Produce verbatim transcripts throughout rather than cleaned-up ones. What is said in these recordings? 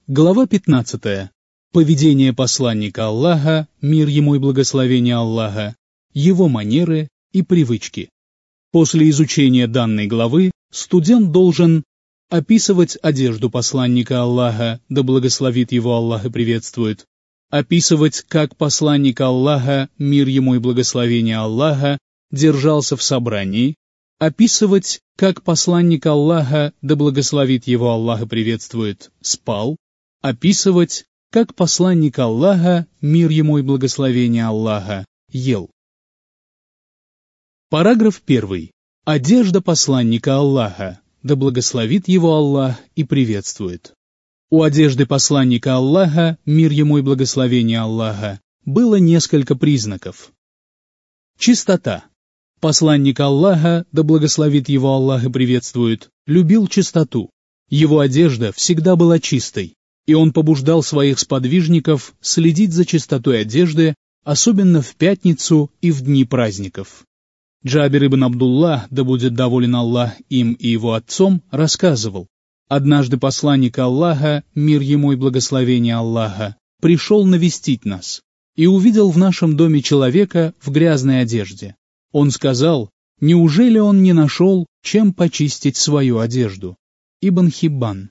Глава пятнадцатая. Поведение посланника Аллаха, мир ему и благословение Аллаха, его манеры и привычки. После изучения данной главы студент должен описывать одежду посланника Аллаха, да благословит его Аллах и приветствует, описывать, как посланник Аллаха, мир ему и благословение Аллаха, держался в собрании, описывать, как посланник Аллаха, да благословит его Аллах и приветствует, спал, описывать, как посланник Аллаха, мир ему и благословение Аллаха, ел. Параграф первый. Одежда посланника Аллаха, да благословит его Аллах и приветствует. У одежды посланника Аллаха, мир ему и благословение Аллаха, было несколько признаков. Чистота. Посланник Аллаха, да благословит его Аллах и приветствует, любил чистоту. Его одежда всегда была чистой, и он побуждал своих сподвижников следить за чистотой одежды, особенно в пятницу и в дни праздников. Джабир ибн Абдуллах, да будет доволен Аллах им и его отцом, рассказывал: однажды посланник Аллаха, мир ему и благословение Аллаха, пришел навестить нас и увидел в нашем доме человека в грязной одежде. Он сказал: неужели он не нашел, чем почистить свою одежду? Ибн Хиббан.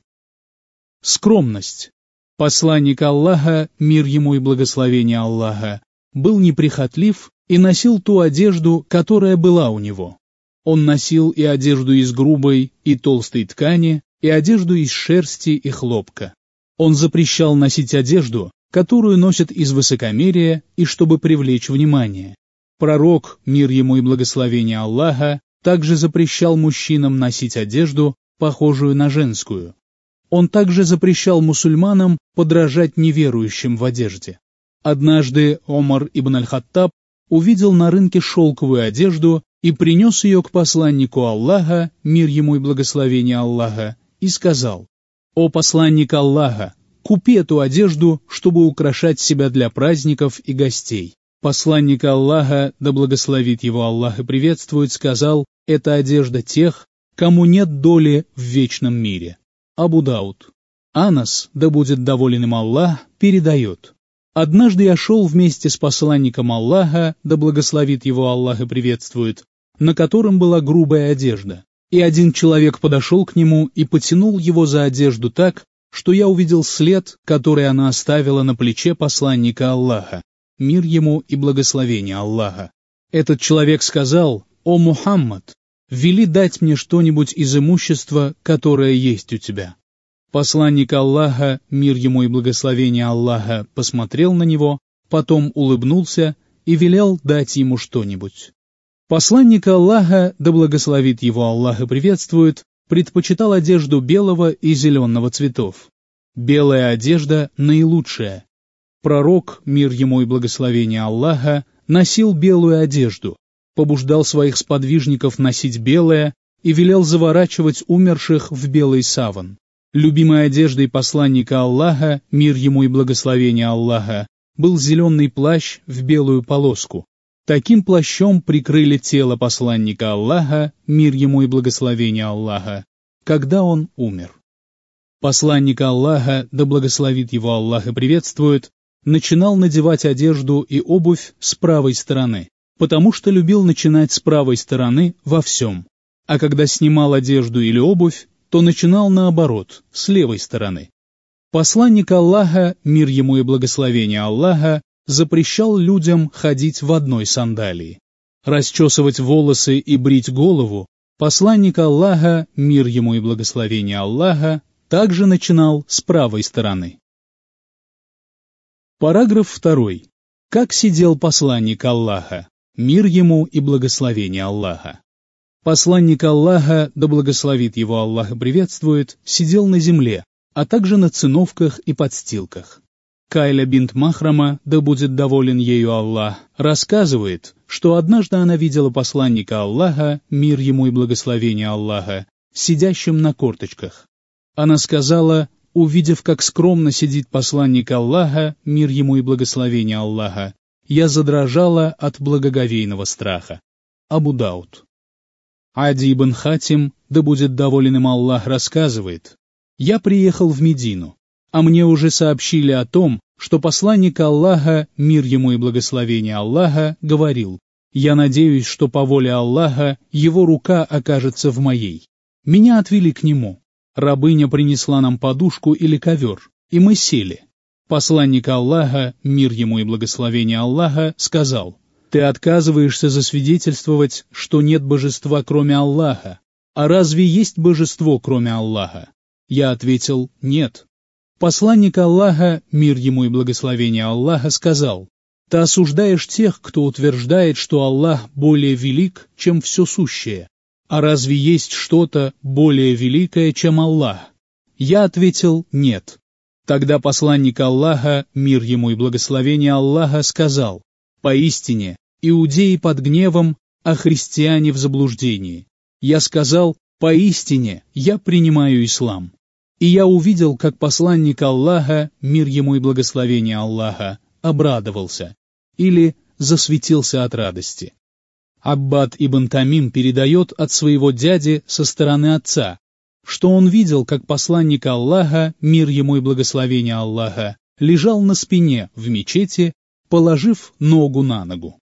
Скромность. Посланник Аллаха, мир ему и благословение Аллаха, был неприхотлив и носил ту одежду, которая была у него. Он носил и одежду из грубой и толстой ткани, и одежду из шерсти и хлопка. Он запрещал носить одежду, которую носят из высокомерия и чтобы привлечь внимание. Пророк, мир ему и благословение Аллаха, также запрещал мужчинам носить одежду, похожую на женскую. Он также запрещал мусульманам подражать неверующим в одежде. Однажды Омар ибн аль-Хаттаб увидел на рынке шелковую одежду и принес ее к посланнику Аллаха, мир ему и благословение Аллаха, и сказал: «О посланник Аллаха, купи эту одежду, чтобы украшать себя для праздников и гостей». Посланник Аллаха, да благословит его Аллах и приветствует, сказал: «Это одежда тех, кому нет доли в вечном мире». Абу Дауд. Анас, да будет доволен им Аллах, передает: «Однажды я шел вместе с посланником Аллаха, да благословит его Аллах и приветствует, на котором была грубая одежда, и один человек подошел к нему и потянул его за одежду так, что я увидел след, который она оставила на плече посланника Аллаха, мир ему и благословение Аллаха. Этот человек сказал: «О Мухаммад, вели дать мне что-нибудь из имущества, которое есть у тебя». Посланник Аллаха, мир ему и благословение Аллаха, посмотрел на него, потом улыбнулся и велел дать ему что-нибудь. Посланник Аллаха, да благословит его Аллах и приветствует, предпочитал одежду белого и зеленого цветов. Белая одежда наилучшая. Пророк, мир ему и благословение Аллаха, носил белую одежду, побуждал своих сподвижников носить белое и велел заворачивать умерших в белый саван. Любимой одеждой посланника Аллаха, мир ему и благословение Аллаха, был зеленый плащ в белую полоску. Таким плащом прикрыли тело посланника Аллаха, мир ему и благословение Аллаха, когда он умер. Посланник Аллаха, да благословит его Аллах и приветствует, начинал надевать одежду и обувь с правой стороны, потому что любил начинать с правой стороны во всем, а когда снимал одежду или обувь, то начинал наоборот, с левой стороны. Посланник Аллаха, мир ему и благословение Аллаха, запрещал людям ходить в одной сандалии. Расчесывать волосы и брить голову посланник Аллаха, мир ему и благословение Аллаха, также начинал с правой стороны. Параграф второй. Как сидел посланник Аллаха, мир ему и благословение Аллаха. Посланник Аллаха, да благословит его Аллах и приветствует, сидел на земле, а также на циновках и подстилках. Кайля бинт Махрама, да будет доволен ею Аллах, рассказывает, что однажды она видела посланника Аллаха, мир ему и благословение Аллаха, сидящим на корточках. Она сказала: увидев, как скромно сидит посланник Аллаха, мир ему и благословение Аллаха, я задрожала от благоговейного страха. Абу Дауд. Ади ибн Хатим, да будет доволен им Аллах, рассказывает: я приехал в Медину. А мне уже сообщили о том, что посланник Аллаха, мир ему и благословение Аллаха, говорил: «Я надеюсь, что по воле Аллаха его рука окажется в моей». Меня отвели к нему. Рабыня принесла нам подушку или ковер, и мы сели. Посланник Аллаха, мир ему и благословение Аллаха, сказал: «Ты отказываешься засвидетельствовать, что нет божества, кроме Аллаха. А разве есть божество, кроме Аллаха?» Я ответил: «Нет». Посланник Аллаха, мир ему и благословение Аллаха, сказал: «Ты осуждаешь тех, кто утверждает, что Аллах более велик, чем все сущее. А разве есть что-то более великое, чем Аллах?» Я ответил: «Нет». Тогда посланник Аллаха, мир ему и благословение Аллаха, сказал: «Поистине, иудеи под гневом, а христиане в заблуждении». Я сказал: «Поистине, я принимаю ислам». И я увидел, как посланник Аллаха, мир ему и благословение Аллаха, обрадовался или засветился от радости. Аббад ибн Тамим передает от своего дяди со стороны отца, что он видел, как посланник Аллаха, мир ему и благословение Аллаха, лежал на спине в мечети, положив ногу на ногу.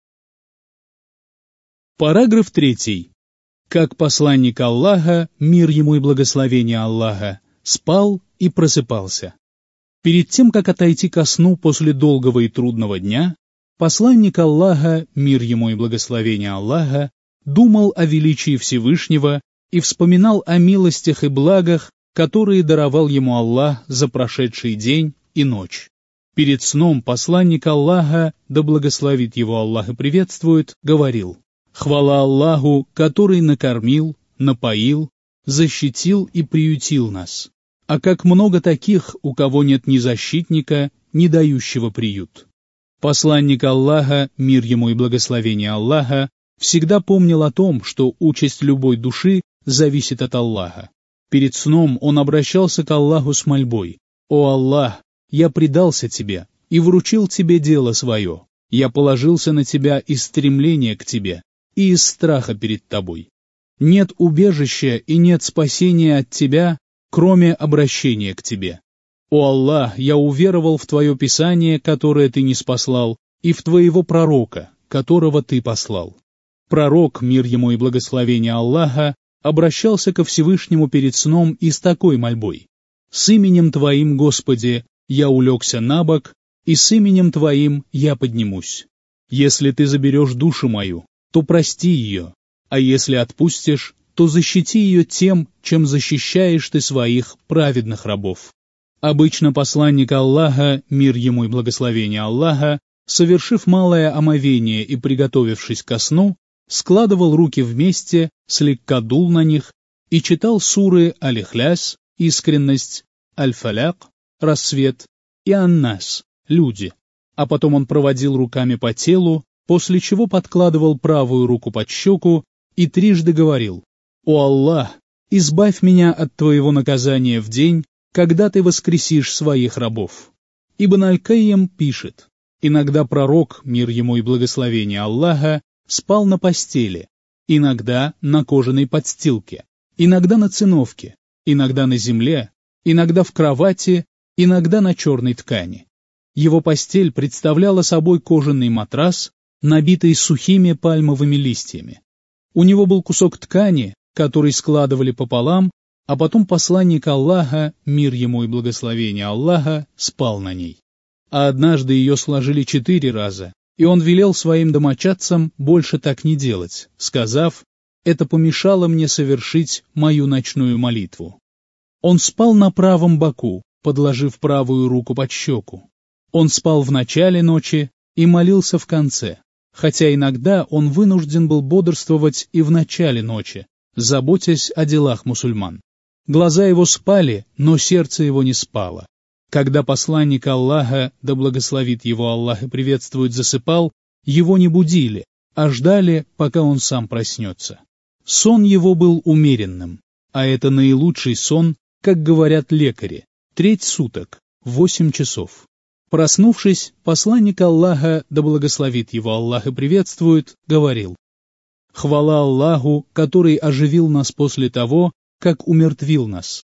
Параграф третий. Как посланник Аллаха, мир ему и благословение Аллаха, спал и просыпался. Перед тем, как отойти ко сну после долгого и трудного дня, посланник Аллаха, мир ему и благословение Аллаха, думал о величии Всевышнего и вспоминал о милостях и благах, которые даровал ему Аллах за прошедший день и ночь. Перед сном посланник Аллаха, да благословит его Аллах и приветствует, говорил: «Хвала Аллаху, который накормил, напоил, защитил и приютил нас. А как много таких, у кого нет ни защитника, ни дающего приют». Посланник Аллаха, мир ему и благословение Аллаха, всегда помнил о том, что участь любой души зависит от Аллаха. Перед сном он обращался к Аллаху с мольбой: «О Аллах, я предался Тебе и вручил Тебе дело свое. Я положился на Тебя из стремления к Тебе и из страха перед Тобой. Нет убежища и нет спасения от Тебя, кроме обращения к Тебе. О Аллах, я уверовал в Твое Писание, которое Ты ниспослал, и в Твоего пророка, которого Ты послал». Пророк, мир ему и благословение Аллаха, обращался ко Всевышнему перед сном и с такой мольбой: «С именем Твоим, Господи, я улегся на бок, и с именем Твоим я поднимусь. Если Ты заберешь душу мою, то прости ее, а если отпустишь, то защити ее тем, чем защищаешь Ты своих праведных рабов». Обычно посланник Аллаха, мир ему и благословение Аллаха, совершив малое омовение и приготовившись ко сну, складывал руки вместе, слегка дул на них и читал суры Аль-Ихляс, искренность, Аль-Фаляк, рассвет, и Ан-Нас, люди, а потом он проводил руками по телу, после чего подкладывал правую руку под щеку и трижды говорил: «О Аллах, избавь меня от Твоего наказания в день, когда Ты воскресишь своих рабов». Ибн Аль-Кайям пишет: иногда пророк, мир ему и благословение Аллаха, спал на постели, иногда на кожаной подстилке, иногда на циновке, иногда на земле, иногда в кровати, иногда на черной ткани. Его постель представляла собой кожаный матрас, набитый сухими пальмовыми листьями. У него был кусок ткани, который складывали пополам, а потом посланник Аллаха, мир ему и благословение Аллаха, спал на ней. А однажды ее сложили четыре раза, и он велел своим домочадцам больше так не делать, сказав: «Это помешало мне совершить мою ночную молитву». Он спал на правом боку, подложив правую руку под щеку. Он спал в начале ночи и молился в конце, хотя иногда он вынужден был бодрствовать и в начале ночи, заботясь о делах мусульман. Глаза его спали, но сердце его не спало. Когда посланник Аллаха, да благословит его Аллах и приветствует, засыпал, его не будили, а ждали, пока он сам проснется. Сон его был умеренным, а это наилучший сон, как говорят лекари, треть суток, восемь часов. Проснувшись, посланник Аллаха, да благословит его Аллах и приветствует, говорил: «Хвала Аллаху, который оживил нас после того, как умертвил нас.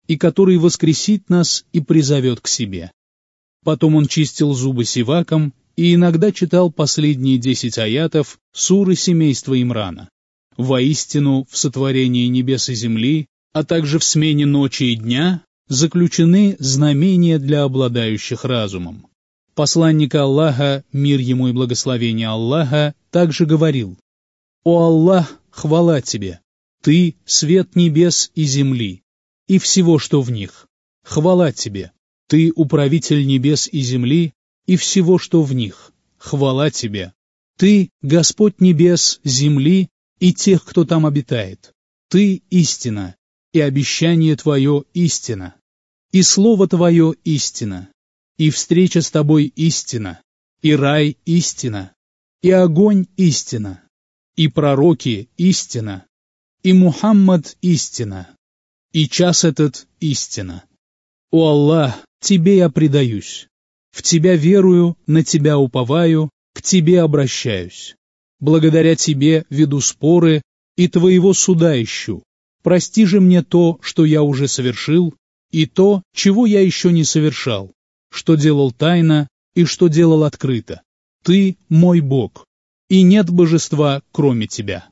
и который воскресит нас и призовет к себе». Потом он чистил зубы сиваком и иногда читал последние десять аятов суры семейства Имрана. «Воистину, в сотворении небес и земли, а также в смене ночи и дня, заключены знамения для обладающих разумом». Посланник Аллаха, мир ему и благословение Аллаха, также говорил: «О Аллах, хвала тебе! Ты — свет небес и земли, и всего, что в них. Хвала тебе! Ты — управитель небес и земли, и всего, что в них. Хвала тебе! Ты — Господь небес, земли и тех, кто там обитает. Ты — истина, и обещание твое — истина, и слово твое — истина, и встреча с тобой — истина, и рай — истина, и огонь — истина, и пророки — истина, и Мухаммад — истина, и час этот — истина. О Аллах, тебе я предаюсь, в тебя верую, на тебя уповаю, к тебе обращаюсь. Благодаря тебе веду споры и твоего суда ищу. Прости же мне то, что я уже совершил, и то, чего я еще не совершал, что делал тайно и что делал открыто. Ты мой Бог, и нет божества, кроме тебя».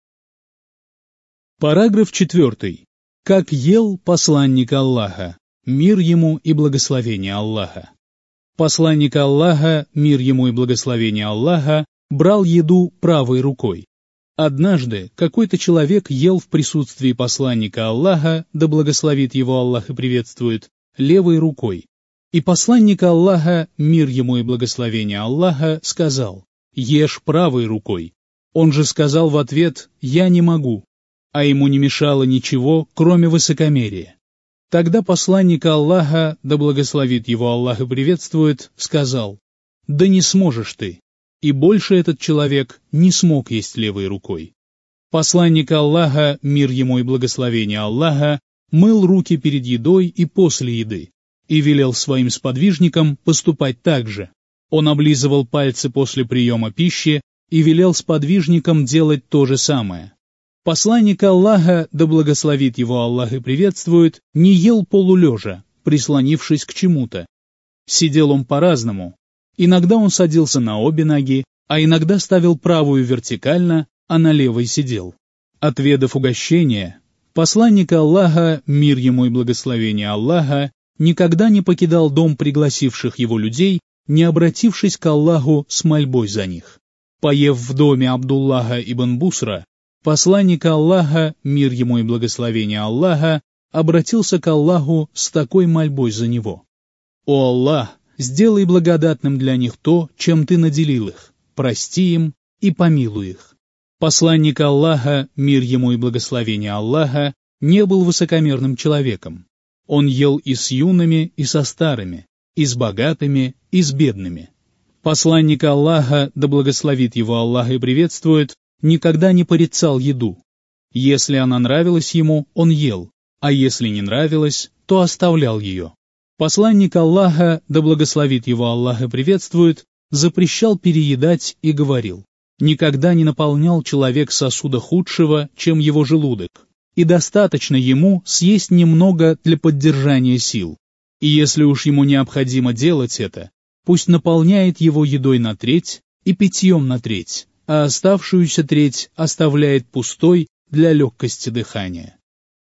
Параграф четвертый. Как ел посланник Аллаха, мир ему и благословение Аллаха. Посланник Аллаха, мир ему и благословение Аллаха, брал еду правой рукой. Однажды какой-то человек ел в присутствии посланника Аллаха, да благословит его Аллах и приветствует, левой рукой. И посланник Аллаха, мир ему и благословение Аллаха, сказал: «Ешь правой рукой». Он же сказал в ответ: «Я не могу», а ему не мешало ничего, кроме высокомерия. Тогда посланник Аллаха, да благословит его Аллах и приветствует, сказал: «Да не сможешь ты». И больше этот человек не смог есть левой рукой. Посланник Аллаха, мир ему и благословение Аллаха, мыл руки перед едой и после еды, и велел своим сподвижникам поступать так же. Он облизывал пальцы после приема пищи и велел сподвижникам делать то же самое. Посланник Аллаха, да благословит его Аллах и приветствует, не ел полулежа, прислонившись к чему-то. Сидел он по-разному. Иногда он садился на обе ноги, а иногда ставил правую вертикально, а на левой сидел. Отведав угощение, посланник Аллаха, мир ему и благословение Аллаха, никогда не покидал дом пригласивших его людей, не обратившись к Аллаху с мольбой за них. Поев в доме Абдуллаха ибн Бусра, посланник Аллаха, мир ему и благословение Аллаха, обратился к Аллаху с такой мольбой за него: «О Аллах, сделай благодатным для них то, чем ты наделил их, прости им и помилуй их». Посланник Аллаха, мир ему и благословение Аллаха, не был высокомерным человеком. Он ел и с юными, и со старыми, и с богатыми, и с бедными. Посланник Аллаха, да благословит его Аллах и приветствует, никогда не порицал еду. Если она нравилась ему, он ел, а если не нравилась, то оставлял ее. Посланник Аллаха, да благословит его Аллах и приветствует, запрещал переедать и говорил: «Никогда не наполнял человек сосуда худшего, чем его желудок, и достаточно ему съесть немного для поддержания сил. И если уж ему необходимо делать это, пусть наполняет его едой на треть и питьем на треть, а оставшуюся треть оставляет пустой для легкости дыхания».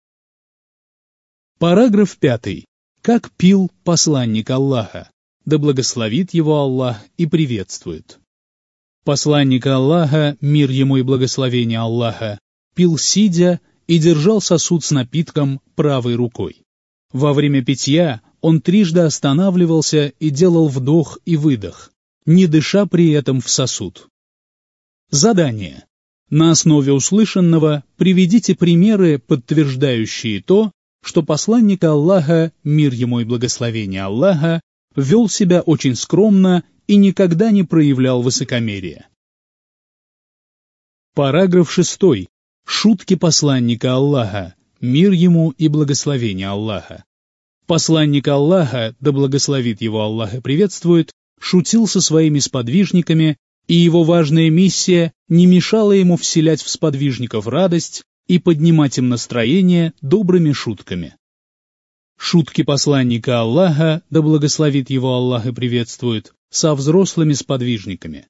Параграф пятый. Как пил посланник Аллаха, да благословит его Аллах и приветствует. Посланник Аллаха, мир ему и благословение Аллаха, пил сидя и держал сосуд с напитком правой рукой. Во время питья он трижды останавливался и делал вдох и выдох, не дыша при этом в сосуд. Задание. На основе услышанного приведите примеры, подтверждающие то, что посланник Аллаха, мир ему и благословение Аллаха, вел себя очень скромно и никогда не проявлял высокомерия. Параграф шестой. Шутки посланника Аллаха, мир ему и благословение Аллаха. Посланник Аллаха, да благословит его Аллах и приветствует, шутил со своими сподвижниками, и его важная миссия не мешала ему вселять в сподвижников радость и поднимать им настроение добрыми шутками. Шутки посланника Аллаха, да благословит его Аллах и приветствует, со взрослыми сподвижниками.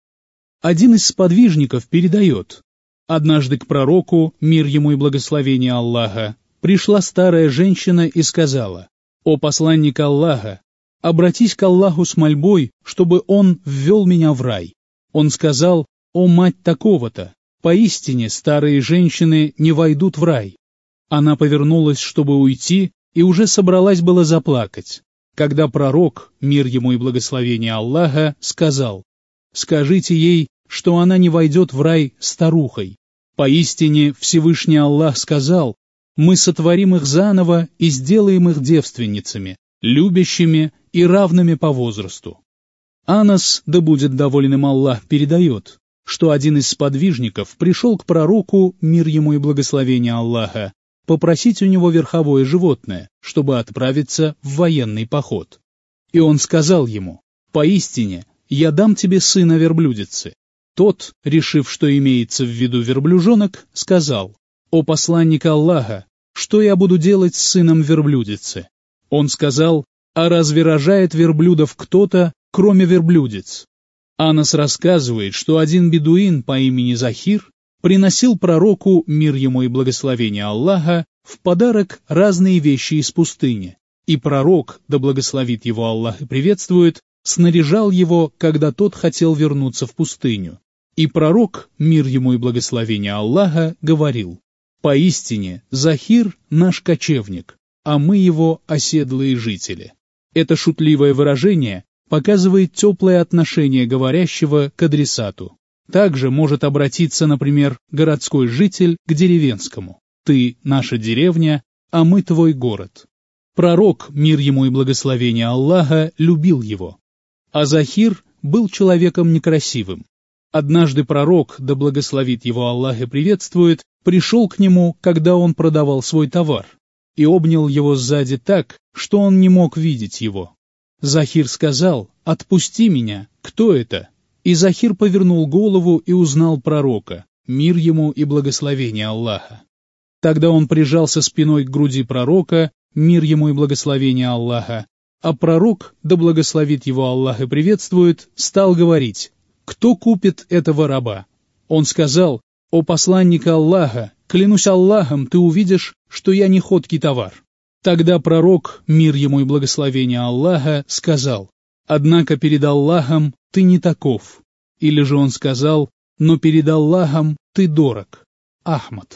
Один из сподвижников передает: однажды к пророку, мир ему и благословение Аллаха, пришла старая женщина и сказала: «О посланник Аллаха, обратись к Аллаху с мольбой, чтобы Он ввел меня в рай». Он сказал: «О мать такого-то, поистине старые женщины не войдут в рай». Она повернулась, чтобы уйти, и уже собралась было заплакать, когда пророк, мир ему и благословение Аллаха, сказал: «Скажите ей, что она не войдет в рай старухой. Поистине Всевышний Аллах сказал: мы сотворим их заново и сделаем их девственницами, любящими и равными по возрасту». Анас, да будет доволен им Аллах, передает, что один из сподвижников пришел к пророку, мир ему и благословение Аллаха, попросить у него верховое животное, чтобы отправиться в военный поход. И он сказал ему: «Поистине, я дам тебе сына верблюдицы». Тот, решив, что имеется в виду верблюжонок, сказал: «О посланник Аллаха, что я буду делать с сыном верблюдицы?» Он сказал: «А разве рожает верблюдов кто-то, кроме верблюдиц?» Анас рассказывает, что один бедуин по имени Захир приносил пророку, мир ему и благословение Аллаха, в подарок разные вещи из пустыни, и пророк, да благословит его Аллах и приветствует, снаряжал его, когда тот хотел вернуться в пустыню. И пророк, мир ему и благословение Аллаха, говорил: «Поистине, Захир — наш кочевник, а мы его оседлые жители». Это шутливое выражение показывает теплое отношение говорящего к адресату. Также может обратиться, например, городской житель к деревенскому: «Ты — наша деревня, а мы твой город». Пророк, мир ему и благословение Аллаха, любил его. А Захир был человеком некрасивым. Однажды пророк, да благословит его Аллах и приветствует, пришел к нему, когда он продавал свой товар, и обнял его сзади так, что он не мог видеть его. Захир сказал: «Отпусти меня, кто это?» И Захир повернул голову и узнал пророка, мир ему и благословение Аллаха. Тогда он прижался спиной к груди пророка, мир ему и благословение Аллаха, а пророк, да благословит его Аллах и приветствует, стал говорить: «Кто купит этого раба?» Он сказал: «О посланник Аллаха, клянусь Аллахом, ты увидишь, что я не ходкий товар». Тогда пророк, мир ему и благословение Аллаха, сказал: «Однако перед Аллахом ты не таков». Или же он сказал: «Но перед Аллахом ты дорог». Ахмад.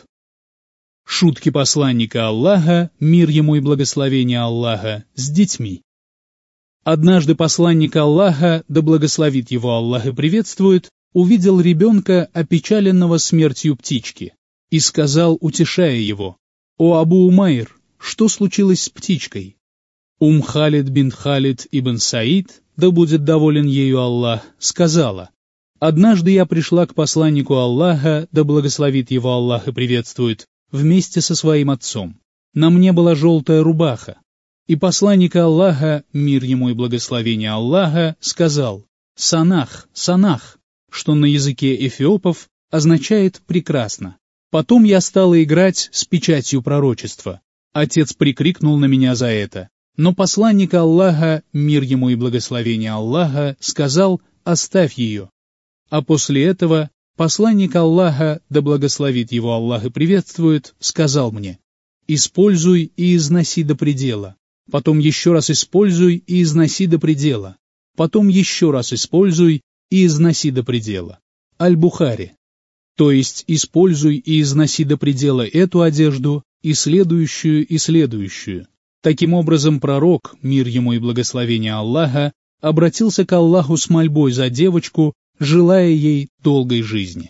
Шутки посланника Аллаха, мир ему и благословение Аллаха, с детьми. Однажды посланник Аллаха, да благословит его Аллах и приветствует, увидел ребенка, опечаленного смертью птички, и сказал, утешая его: «О Абу Умайр, что случилось с птичкой?» Ум Халид бин Халид ибн Саид, да будет доволен ею Аллах, сказала: «Однажды я пришла к посланнику Аллаха, да благословит его Аллах и приветствует, вместе со своим отцом. На мне была желтая рубаха. И посланник Аллаха, мир ему и благословение Аллаха, сказал: «Санах, санах», что на языке эфиопов означает «прекрасно». Потом я стала играть с печатью пророчества. Отец прикрикнул на меня за это. Но посланник Аллаха, мир ему и благословение Аллаха, сказал: «Оставь ее». А после этого посланник Аллаха, да благословит его Аллах и приветствует, сказал мне: «Используй и износи до предела. Потом еще раз используй и износи до предела. Потом еще раз используй и износи до предела». Аль-Бухари. То есть используй и износи до предела эту одежду, и следующую, и следующую. Таким образом, пророк, мир ему и благословение Аллаха, обратился к Аллаху с мольбой за девочку, желая ей долгой жизни.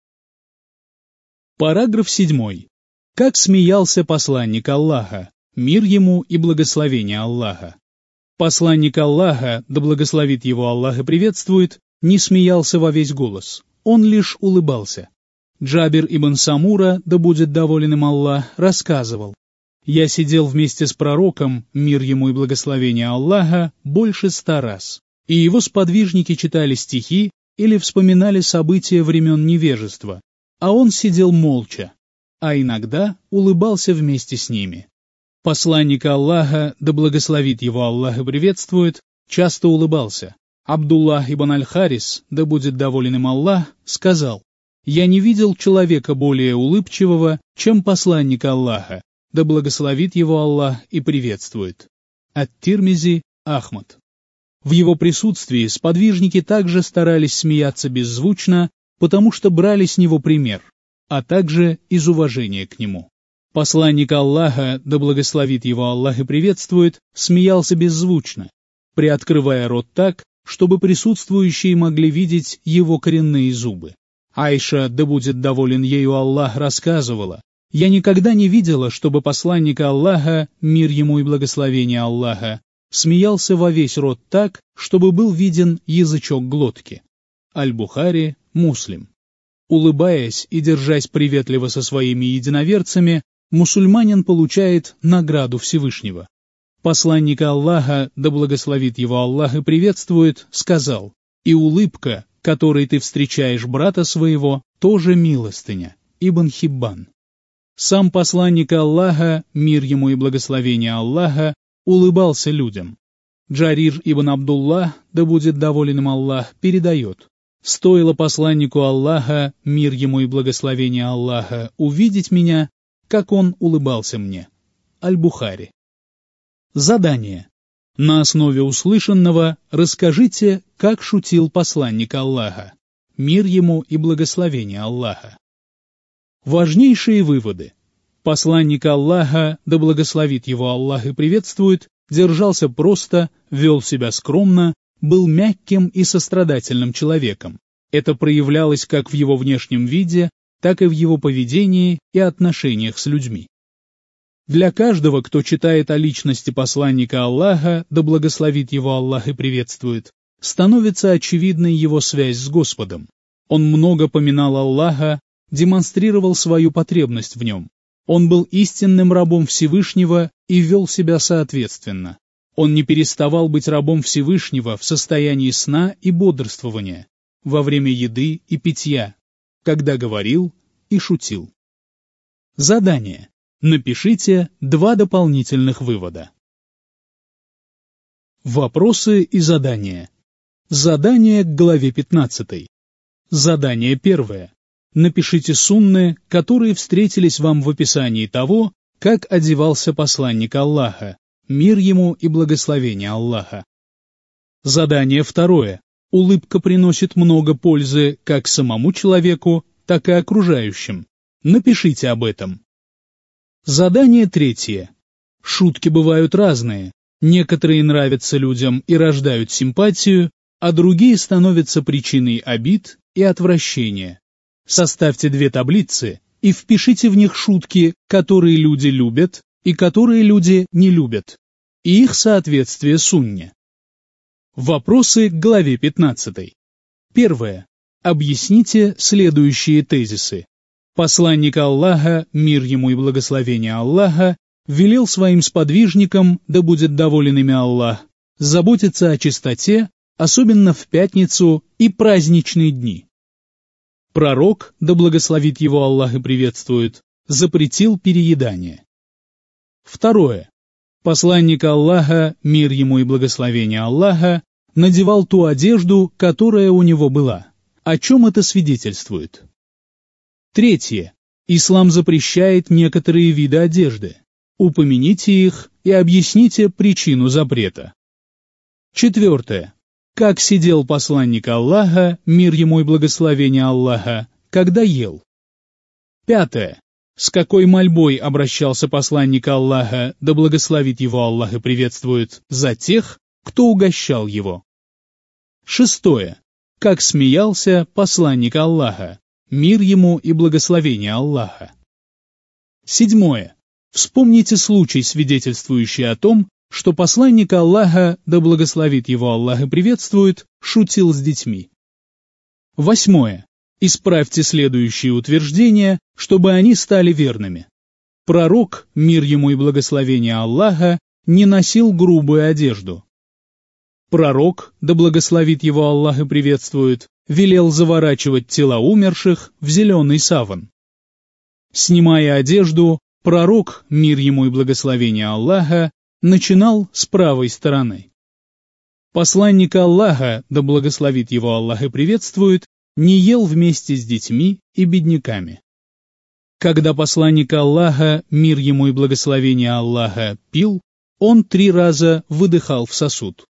Параграф седьмой. Как смеялся посланник Аллаха, мир ему и благословение Аллаха. Посланник Аллаха, да благословит его Аллах и приветствует, не смеялся во весь голос, он лишь улыбался. Джабир ибн Самура, да будет доволен им Аллах, рассказывал: «Я сидел вместе с пророком, мир ему и благословение Аллаха, больше ста раз, и его сподвижники читали стихи или вспоминали события времен невежества, а он сидел молча, а иногда улыбался вместе с ними». Посланник Аллаха, да благословит его Аллах и приветствует, часто улыбался. Абдуллах ибн аль-Харис, да будет доволен им Аллах, сказал: «Я не видел человека более улыбчивого, чем посланник Аллаха, да благословит его Аллах и приветствует». Ат-Тирмизи, Ахмад. В его присутствии сподвижники также старались смеяться беззвучно, потому что брали с него пример, а также из уважения к нему. Посланник Аллаха, да благословит его Аллах и приветствует, смеялся беззвучно, приоткрывая рот так, чтобы присутствующие могли видеть его коренные зубы. Айша, да будет доволен ею Аллах, рассказывала: «Я никогда не видела, чтобы посланник Аллаха, мир ему и благословение Аллаха, смеялся во весь рот так, чтобы был виден язычок глотки». Аль-Бухари, Муслим. Улыбаясь и держась приветливо со своими единоверцами, мусульманин получает награду Всевышнего. Посланник Аллаха, да благословит его Аллах и приветствует, сказал: «И улыбка, которой ты встречаешь брата своего, тоже милостыня». Ибн Хиббан. Сам посланник Аллаха, мир ему и благословение Аллаха, улыбался людям. Джарир ибн Абдуллах, да будет доволен им Аллах, передает: «Стоило посланнику Аллаха, мир ему и благословение Аллаха, увидеть меня, как он улыбался мне». Аль-Бухари. Задание. На основе услышанного расскажите, как шутил посланник Аллаха, мир ему и благословение Аллаха. Важнейшие выводы. Посланник Аллаха, да благословит его Аллах и приветствует, держался просто, вел себя скромно, был мягким и сострадательным человеком. Это проявлялось как в его внешнем виде, так и в его поведении и отношениях с людьми. Для каждого, кто читает о личности посланника Аллаха, да благословит его Аллах и приветствует, становится очевидной его связь с Господом. Он много поминал Аллаха, демонстрировал свою потребность в нем. Он был истинным рабом Всевышнего и вел себя соответственно. Он не переставал быть рабом Всевышнего в состоянии сна и бодрствования, во время еды и питья, когда говорил и шутил. Задание. Напишите два дополнительных вывода. Вопросы и задания. Задание к главе пятнадцатой. Задание первое. Напишите сунны, которые встретились вам в описании того, как одевался посланник Аллаха, мир ему и благословение Аллаха. Задание второе. Улыбка приносит много пользы как самому человеку, так и окружающим. Напишите об этом. Задание третье. Шутки бывают разные. Некоторые нравятся людям и рождают симпатию, а другие становятся причиной обид и отвращения. Составьте две таблицы и впишите в них шутки, которые люди любят и которые люди не любят, и их соответствие сунне. Вопросы к главе пятнадцатой. Первое. Объясните следующие тезисы. Посланник Аллаха, мир ему и благословение Аллаха, велел своим сподвижникам, да будет доволен ими Аллах, заботиться о чистоте, особенно в пятницу и праздничные дни. Пророк, да благословит его Аллах и приветствует, запретил переедание. Второе. Посланник Аллаха, мир ему и благословение Аллаха, надевал ту одежду, которая у него была. О чем это свидетельствует? Третье. Ислам запрещает некоторые виды одежды. Упомяните их и объясните причину запрета. Четвертое. Как сидел посланник Аллаха, мир ему и благословение Аллаха, когда ел? Пятое. С какой мольбой обращался посланник Аллаха, да благословит его Аллах и приветствует, за тех, кто угощал его? Шестое. Как смеялся посланник Аллаха, мир ему и благословение Аллаха? Седьмое. Вспомните случай, свидетельствующий о том, что посланник Аллаха, да благословит его Аллах и приветствует, шутил с детьми. Восьмое. Исправьте следующие утверждения, чтобы они стали верными. Пророк, мир ему и благословение Аллаха, не носил грубую одежду. Пророк, да благословит его Аллах и приветствует, велел заворачивать тела умерших в зеленый саван. Снимая одежду, Пророк, мир ему и благословение Аллаха, начинал с правой стороны. Посланник Аллаха, да благословит его Аллах и приветствует, не ел вместе с детьми и бедняками. Когда посланник Аллаха, мир ему и благословение Аллаха, пил, он три раза выдыхал в сосуд.